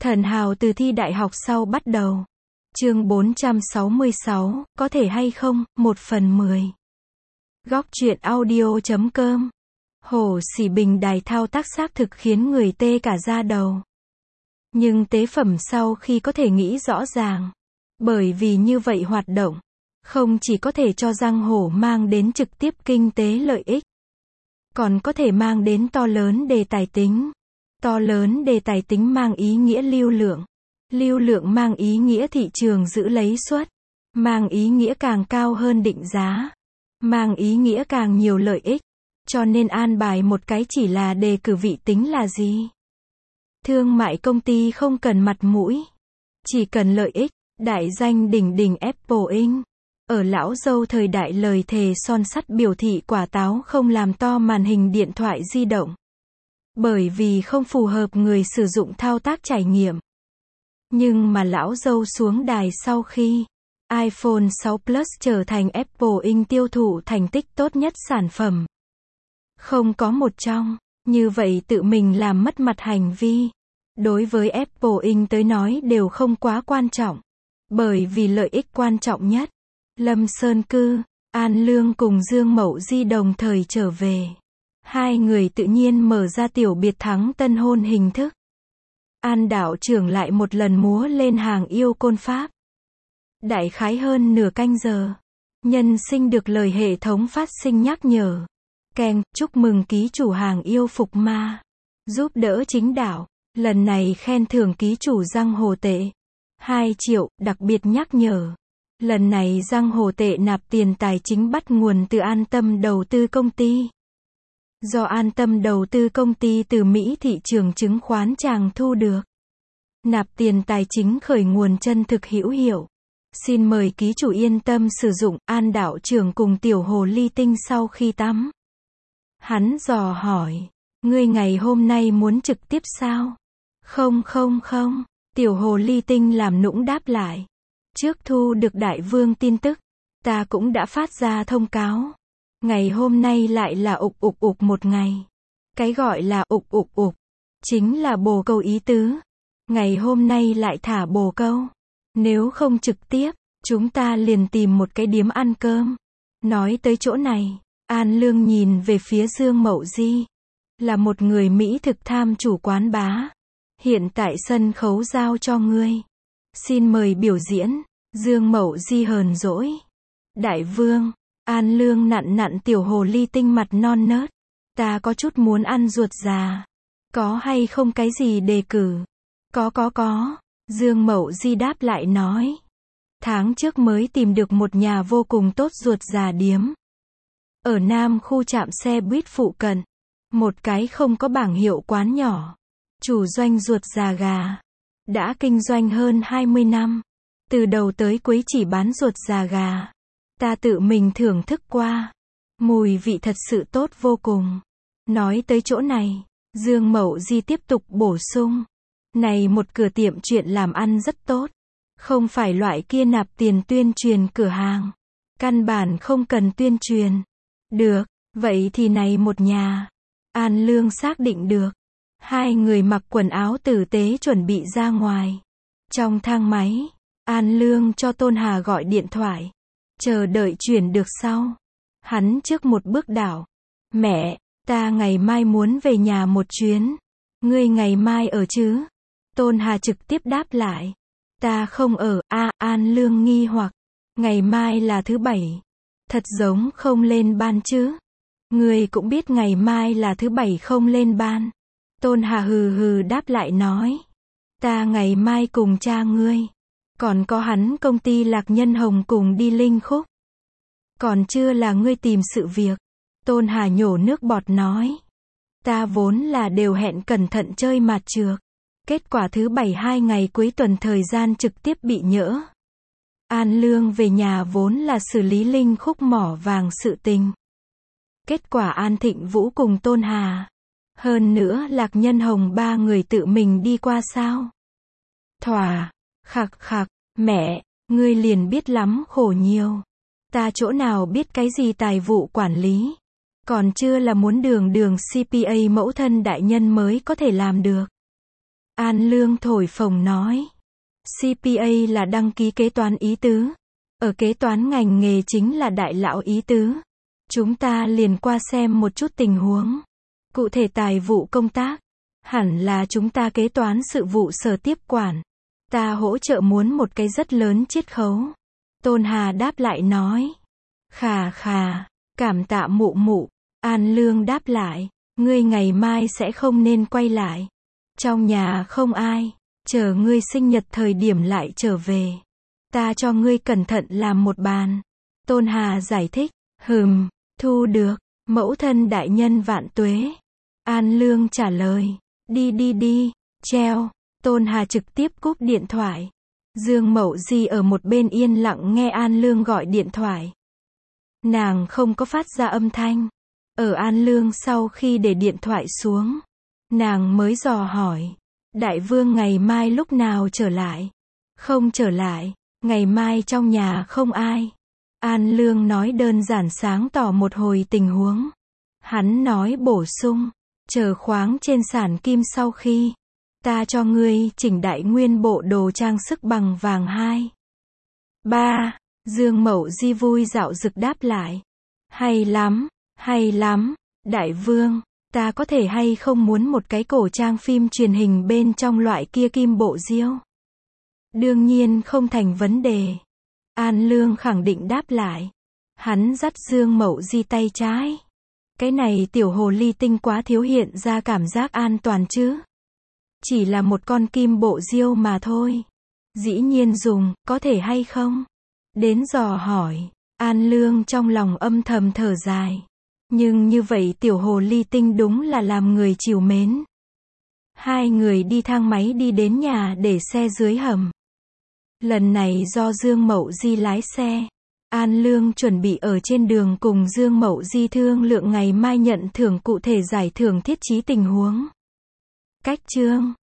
Thần hào từ thi đại học sau bắt đầu. Chương 466, có thể hay không, 1/10. Góc truyện audio.com. Hồ Sỉ Bình đài thao tác xác thực khiến người tê cả da đầu. Nhưng tế phẩm sau khi có thể nghĩ rõ ràng. Bởi vì như vậy hoạt động, không chỉ có thể cho giang hồ mang đến trực tiếp kinh tế lợi ích, còn có thể mang đến to lớn đề tài tính. To lớn đề tài tính mang ý nghĩa lưu lượng. Lưu lượng mang ý nghĩa thị trường giữ lấy suất. Mang ý nghĩa càng cao hơn định giá. Mang ý nghĩa càng nhiều lợi ích. Cho nên an bài một cái chỉ là đề cử vị tính là gì? Thương mại công ty không cần mặt mũi. Chỉ cần lợi ích. Đại danh đỉnh đỉnh Apple Inc. Ở lão dâu thời đại lời thề son sắt biểu thị quả táo không làm to màn hình điện thoại di động. Bởi vì không phù hợp người sử dụng thao tác trải nghiệm. Nhưng mà lão dâu xuống đài sau khi iPhone 6 Plus trở thành Apple Inc. tiêu thụ thành tích tốt nhất sản phẩm. Không có một trong, như vậy tự mình làm mất mặt hành vi. Đối với Apple Inc. tới nói đều không quá quan trọng. Bởi vì lợi ích quan trọng nhất. Lâm Sơn Cư, An Lương cùng Dương Mậu Di đồng thời trở về. Hai người tự nhiên mở ra tiểu biệt thắng tân hôn hình thức. An đạo trưởng lại một lần múa lên hàng yêu côn pháp. Đại khái hơn nửa canh giờ. Nhân sinh được lời hệ thống phát sinh nhắc nhở. Keng, chúc mừng ký chủ hàng yêu phục ma. Giúp đỡ chính đạo. Lần này khen thưởng ký chủ giang hồ tệ. 2 triệu, đặc biệt nhắc nhở. Lần này giang hồ tệ nạp tiền tài chính bắt nguồn từ An Tâm Đầu tư công ty. Do An Tâm Đầu tư công ty từ Mỹ thị trường chứng khoán chàng thu được. Nạp tiền tài chính khởi nguồn chân thực hữu hiệu. Xin mời ký chủ yên tâm sử dụng. An đạo trưởng cùng tiểu hồ ly tinh sau khi tắm. Hắn dò hỏi. Ngươi ngày hôm nay muốn trực tiếp sao? Không. Tiểu hồ ly tinh làm nũng đáp lại. Trước thu được đại vương tin tức. Ta cũng đã phát ra thông cáo. Ngày hôm nay lại là ục một ngày. Cái gọi là ục. Chính là bồ câu ý tứ. Ngày hôm nay lại thả bồ câu. Nếu không trực tiếp, chúng ta liền tìm một cái điếm ăn cơm. Nói tới chỗ này, An Lương nhìn về phía Dương Mậu Di. Là một người Mỹ thực tham chủ quán bá. Hiện tại sân khấu giao cho ngươi. Xin mời biểu diễn. Dương Mậu Di hờn dỗi. Đại vương. An Lương nặn tiểu hồ ly tinh mặt non nớt. Ta có chút muốn ăn ruột già. Có hay không cái gì đề cử? Có. Dương Mậu Di đáp lại nói. Tháng trước mới tìm được một nhà vô cùng tốt ruột già điếm. Ở Nam khu trạm xe buýt phụ cận. Một cái không có bảng hiệu quán nhỏ. Chủ doanh ruột già gà. Đã kinh doanh hơn 20 năm. Từ đầu tới cuối chỉ bán ruột già gà. Ta tự mình thưởng thức qua. Mùi vị thật sự tốt vô cùng. Nói tới chỗ này, Dương Mậu Di tiếp tục bổ sung. Này một cửa tiệm chuyện làm ăn rất tốt. Không phải loại kia nạp tiền tuyên truyền cửa hàng. Căn bản không cần tuyên truyền. Được, vậy thì này một nhà. An Lương xác định được. Hai người mặc quần áo tử tế chuẩn bị ra ngoài. Trong thang máy, An Lương cho Tôn Hà gọi điện thoại. Chờ đợi chuyển được sau. Hắn trước một bước đảo. Mẹ, ta ngày mai muốn về nhà một chuyến. Ngươi ngày mai ở chứ? Tôn Hà trực tiếp đáp lại. Ta không ở. An Lương nghi hoặc. Ngày mai là thứ Bảy. Thật giống không lên ban chứ? Ngươi cũng biết ngày mai là thứ Bảy không lên ban. Tôn Hà hừ đáp lại nói. Ta ngày mai cùng cha ngươi. Còn có hắn công ty Lạc Nhân Hồng cùng đi Linh Khúc. Còn chưa là ngươi tìm sự việc. Tôn Hà nhổ nước bọt nói. Ta vốn là đều hẹn cẩn thận chơi mạt trược. Kết quả thứ Bảy 2 ngày cuối tuần thời gian trực tiếp bị nhỡ. An Lương về nhà vốn là xử lý Linh Khúc mỏ vàng sự tình. Kết quả An Thịnh Vũ cùng Tôn Hà. Hơn nữa Lạc Nhân Hồng 3 người tự mình đi qua sao? Thỏa. Khặc. Mẹ, ngươi liền biết lắm khổ nhiều. Ta chỗ nào biết cái gì tài vụ quản lý. Còn chưa là muốn đường CPA mẫu thân đại nhân mới có thể làm được. An Lương thổi phồng nói. CPA là đăng ký kế toán ý tứ. Ở kế toán ngành nghề chính là đại lão ý tứ. Chúng ta liền qua xem một chút tình huống. Cụ thể tài vụ công tác. Hẳn là chúng ta kế toán sự vụ sở tiếp quản. Ta hỗ trợ muốn một cái rất lớn chiết khấu. Tôn Hà đáp lại nói. Khà khà, cảm tạ mụ mụ. An Lương đáp lại. Ngươi ngày mai sẽ không nên quay lại. Trong nhà không ai. Chờ ngươi sinh nhật thời điểm lại trở về. Ta cho ngươi cẩn thận làm một bàn. Tôn Hà giải thích. Thu được. Mẫu thân đại nhân vạn tuế. An Lương trả lời. Đi, treo. Tôn Hà trực tiếp cúp điện thoại. Dương Mậu Di ở một bên yên lặng nghe An Lương gọi điện thoại. Nàng không có phát ra âm thanh. Ở An Lương sau khi để điện thoại xuống, nàng mới dò hỏi. Đại vương ngày mai lúc nào trở lại? Không trở lại, ngày mai trong nhà không ai. An Lương nói đơn giản sáng tỏ một hồi tình huống. Hắn nói bổ sung, chờ khoáng trên sản kim sau khi, ta cho ngươi chỉnh đại nguyên bộ đồ trang sức bằng vàng 2. 3. Dương Mậu Di vui dạo dực đáp lại. Hay lắm, đại vương, ta có thể hay không muốn một cái cổ trang phim truyền hình bên trong loại kia kim bộ diêu? Đương nhiên không thành vấn đề. An Lương khẳng định đáp lại. Hắn dắt Dương Mậu Di tay trái. Cái này tiểu hồ ly tinh quá thiếu hiện ra cảm giác an toàn chứ. Chỉ là một con kim bộ diêu mà thôi. Dĩ nhiên dùng, có thể hay không? Đến dò hỏi. An Lương trong lòng âm thầm thở dài. Nhưng như vậy tiểu hồ ly tinh đúng là làm người trìu mến. Hai người đi thang máy đi đến nhà để xe dưới hầm. Lần này do Dương Mậu Di lái xe. An Lương chuẩn bị ở trên đường cùng Dương Mậu Di thương lượng ngày mai nhận thưởng cụ thể giải thưởng thiết trí tình huống. Cách chương